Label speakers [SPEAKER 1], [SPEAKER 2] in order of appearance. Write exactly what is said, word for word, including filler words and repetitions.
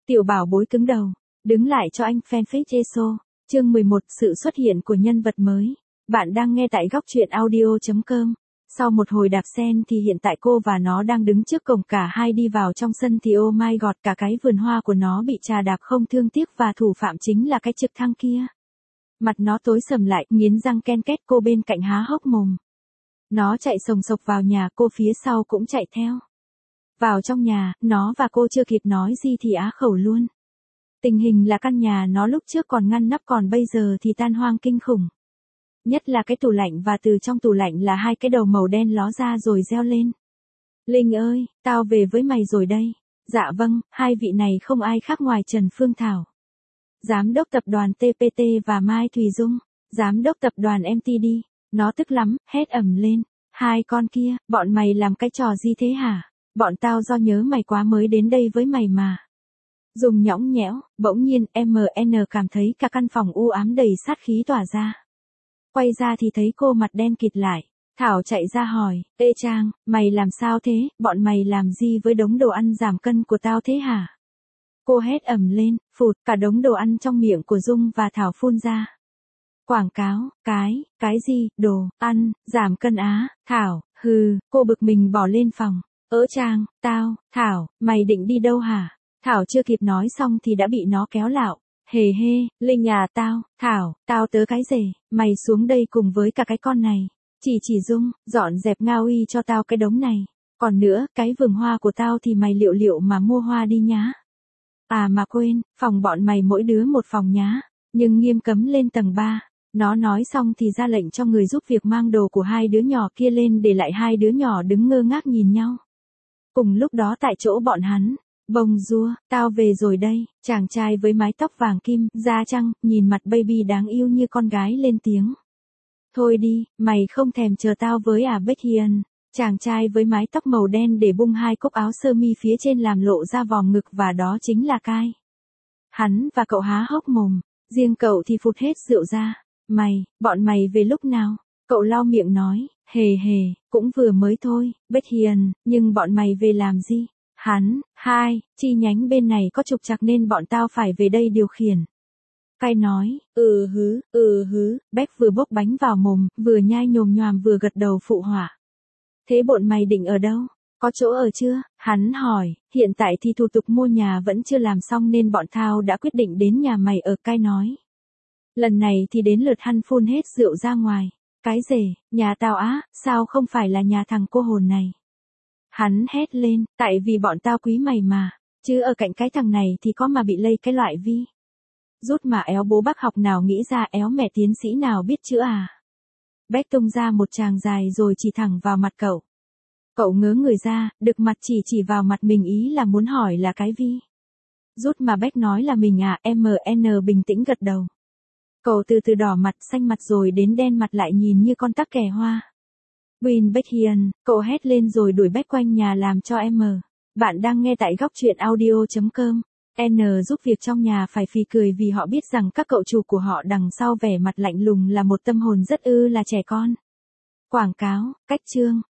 [SPEAKER 1] Tiểu bảo bối cứng đầu. Đứng lại cho anh fanpage Eso. Chương mười một, sự xuất hiện của nhân vật mới. Bạn đang nghe tại góc truyện audio chấm com. Sau một hồi đạp sen thì hiện tại cô và nó đang đứng trước cổng, cả hai đi vào trong sân thì oh my god, cả cái vườn hoa của nó bị trà đạp không thương tiếc và thủ phạm chính là cái trực thăng kia. Mặt nó tối sầm lại, nghiến răng ken két, cô bên cạnh há hốc mồm. Nó chạy sồng sộc vào nhà, cô phía sau cũng chạy theo. Vào trong nhà, nó và cô chưa kịp nói gì thì á khẩu luôn. Tình hình là căn nhà nó lúc trước còn ngăn nắp, còn bây giờ thì tan hoang kinh khủng. Nhất là cái tủ lạnh, và từ trong tủ lạnh là hai cái đầu màu đen ló ra rồi reo lên. Linh ơi, tao về với mày rồi đây. Dạ vâng, hai vị này không ai khác ngoài Trần Phương Thảo, Giám đốc tập đoàn tê pê tê, và Mai Thùy Dung, Giám đốc tập đoàn em tê đê. Nó tức lắm, hét ầm lên. Hai con kia, bọn mày làm cái trò gì thế hả? Bọn tao do nhớ mày quá mới đến đây với mày mà. Dùng nhõng nhẽo, bỗng nhiên em en cảm thấy cả căn phòng u ám đầy sát khí tỏa ra. Quay ra thì thấy cô mặt đen kịt lại. Thảo chạy ra hỏi, ê Trang, mày làm sao thế, bọn mày làm gì với đống đồ ăn giảm cân của tao thế hả? Cô hét ầm lên, phụt, cả đống đồ ăn trong miệng của Dung và Thảo phun ra. Quảng cáo, cái, cái gì, đồ, ăn, giảm cân á, Thảo, hừ, cô bực mình bỏ lên phòng. Ơ Trang, tao, Thảo, mày định đi đâu hả? Thảo chưa kịp nói xong thì đã bị nó kéo lạo. Hề hê, Linh à, tao, Thảo, tao tớ cái rể, mày xuống đây cùng với cả cái con này. Chỉ chỉ Dung, dọn dẹp ngao y cho tao cái đống này. Còn nữa, cái vườn hoa của tao thì mày liệu liệu mà mua hoa đi nhá. À mà quên, phòng bọn mày mỗi đứa một phòng nhá, nhưng nghiêm cấm lên tầng ba. Nó nói xong thì ra lệnh cho người giúp việc mang đồ của hai đứa nhỏ kia lên, để lại hai đứa nhỏ đứng ngơ ngác nhìn nhau. Cùng lúc đó tại chỗ bọn hắn, bông rua, tao về rồi đây, chàng trai với mái tóc vàng kim, da trăng, nhìn mặt baby đáng yêu như con gái lên tiếng. Thôi đi, mày không thèm chờ tao với à Bích Hiền. Chàng trai với mái tóc màu đen để bung hai cúc áo sơ mi phía trên làm lộ ra vòm ngực, và đó chính là Kai. Hắn và cậu há hốc mồm, riêng cậu thì phụt hết rượu ra. Mày, bọn mày về lúc nào? Cậu lau miệng nói, hề hề, cũng vừa mới thôi, Bích Hiền, nhưng bọn mày về làm gì? Hắn, hai, chi nhánh bên này có trục trặc nên bọn tao phải về đây điều khiển. Kai nói, ừ hứ, ừ hứ, Beck vừa bốc bánh vào mồm, vừa nhai nhồm nhoàm vừa gật đầu phụ họa. Thế bọn mày định ở đâu? Có chỗ ở chưa? Hắn hỏi, hiện tại thì thủ tục mua nhà vẫn chưa làm xong nên bọn tao đã quyết định đến nhà mày ở, Kai nói. Lần này thì đến lượt hắn phun hết rượu ra ngoài. Cái rể, nhà tao á, sao không phải là nhà thằng cô hồn này? Hắn hét lên, tại vì bọn tao quý mày mà, chứ ở cạnh cái thằng này thì có mà bị lây cái loại vi. Rút mà éo bố bác học nào nghĩ ra, éo mẹ tiến sĩ nào biết chữa à? Beck tung ra một tràng dài rồi chỉ thẳng vào mặt cậu. Cậu ngớ người ra, đực mặt chỉ chỉ vào mặt mình, ý là muốn hỏi là cái vi. Rút mà Beck nói là mình à, em en bình tĩnh gật đầu. Cậu từ từ đỏ mặt xanh mặt rồi đến đen mặt lại, nhìn như con tắc kè hoa. Win Beck Hiền, cậu hét lên rồi đuổi Beck quanh nhà làm cho em. Bạn đang nghe tại góc truyện audio chấm com. N giúp việc trong nhà phải phì cười vì họ biết rằng các cậu chủ của họ đằng sau vẻ mặt lạnh lùng là một tâm hồn rất ư là trẻ con. Quảng cáo, cách chương,